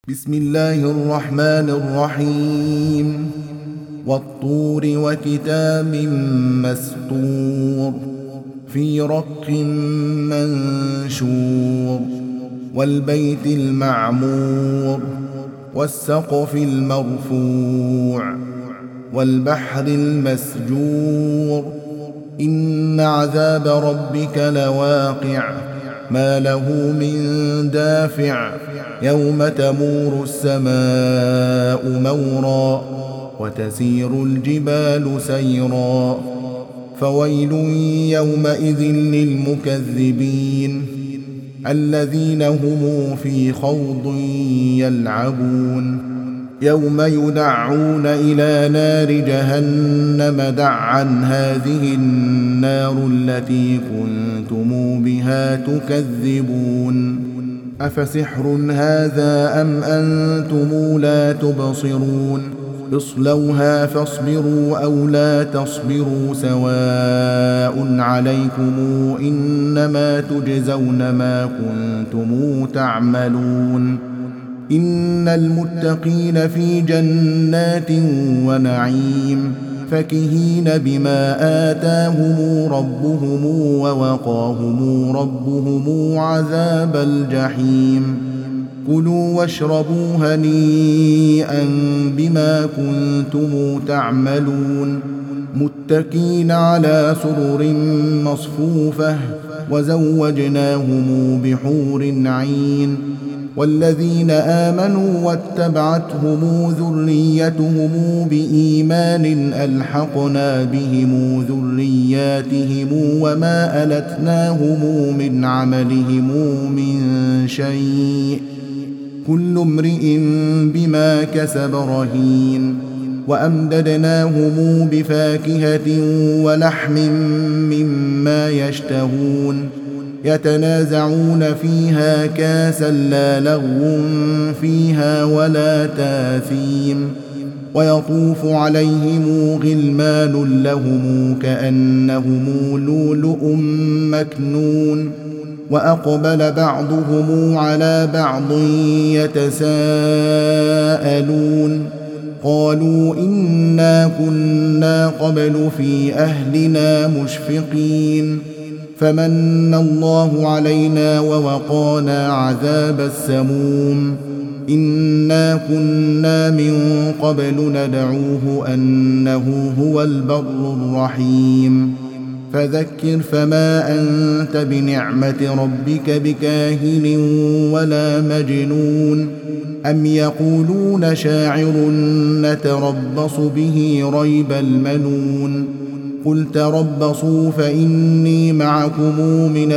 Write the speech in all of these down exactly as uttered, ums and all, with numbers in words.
بسم الله الرحمن الرحيم والطور وكتاب مسطور في رق منشور والبيت المعمور والسقف المرفوع والبحر المسجور إن عذاب ربك لواقع ما له من دافع يوم تمور السماء مورا وتسير الجبال سيرا فويل يومئذ للمكذبين الذين هم في خوض يلعبون يوم يدعون إلى نار جهنم دعا هذه النار التي كنتم بها تكذبون أفسحر هذا أم أنتم لا تبصرون اصلوها فاصبروا أو لا تصبروا سواء عليكم إنما تجزون ما كنتم تعملون إن المتقين في جنات ونعيم فكهين بما آتاهم ربهم ووقاهم ربهم عذاب الجحيم كلوا واشربوا هنيئا بما كنتم تعملون متكين على سرر مصفوفة وزوجناهم بحور عين والذين آمنوا واتبعتهم ذريتهم بإيمان ألحقنا بهم ذرياتهم وما ألتناهم من عملهم من شيء كل امرئ بما كسب رهين وأمددناهم بفاكهة ولحم مما يشتهون يتنازعون فيها كاسا لا لغو فيها ولا تاثيم ويطوف عليهم غلمان لهم كأنهم لؤلؤ مكنون وأقبل بعضهم على بعض يتساءلون قالوا إنا كنا قبل في أهلنا مشفقين فمن الله علينا ووقانا عذاب السموم إنا كنا من قبل ندعوه أنه هو البر الرحيم فذكر فما أنت بنعمة ربك بكاهن ولا مجنون أم يقولون شاعر نتربص به ريب المنون قل تربصوا فإني معكم من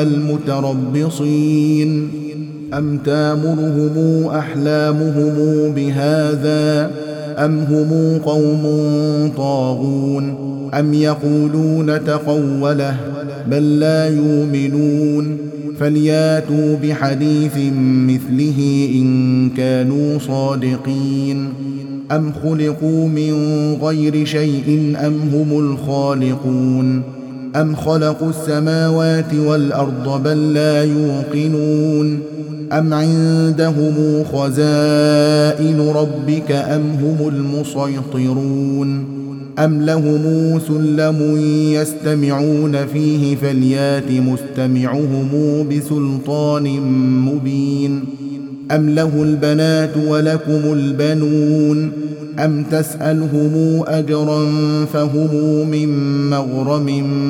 المتربصين أم تامرهم أحلامهم بهذا أم هم قوم طاغون أم يقولون تقوله بل لا يؤمنون فلياتوا بحديث مثله إن كانوا صادقين أم خلقوا من غير شيء أم هم الخالقون أم خلقوا السماوات والأرض بل لا يوقنون أم عندهم خزائن ربك أم هم المسيطرون أم لهم سلم يستمعون فيه فليات مستمعهم بسلطان مبين أم له البنات ولكم البنون أم تسألهم أجرا فهم من مغرم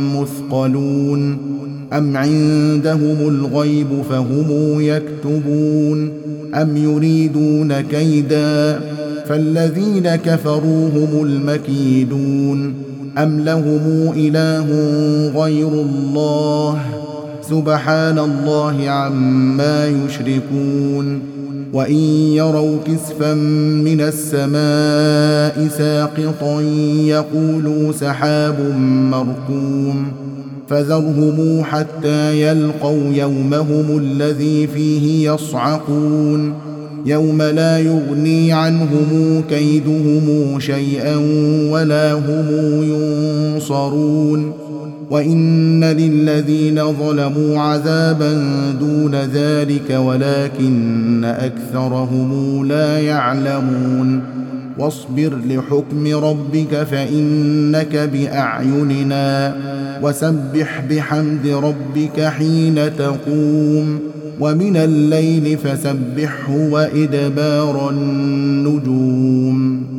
مثقلون أم عندهم الغيب فهم يكتبون أم يريدون كيدا فالذين كفروا هم المكيدون أم لهم إله غير الله سبحان الله عما يشركون وإن يروا كسفا من السماء ساقطا يقولوا سحاب مركوم فذرهم حتى يلقوا يومهم الذي فيه يصعقون يوم لا يغني عنهم كيدهم شيئا ولا هم ينصرون وإن للذين ظلموا عذابا دون ذلك ولكن أكثرهم لا يعلمون واصبر لحكم ربك فإنك بأعيننا وسبح بحمد ربك حين تقوم ومن الليل فسبحه وإدبار النجوم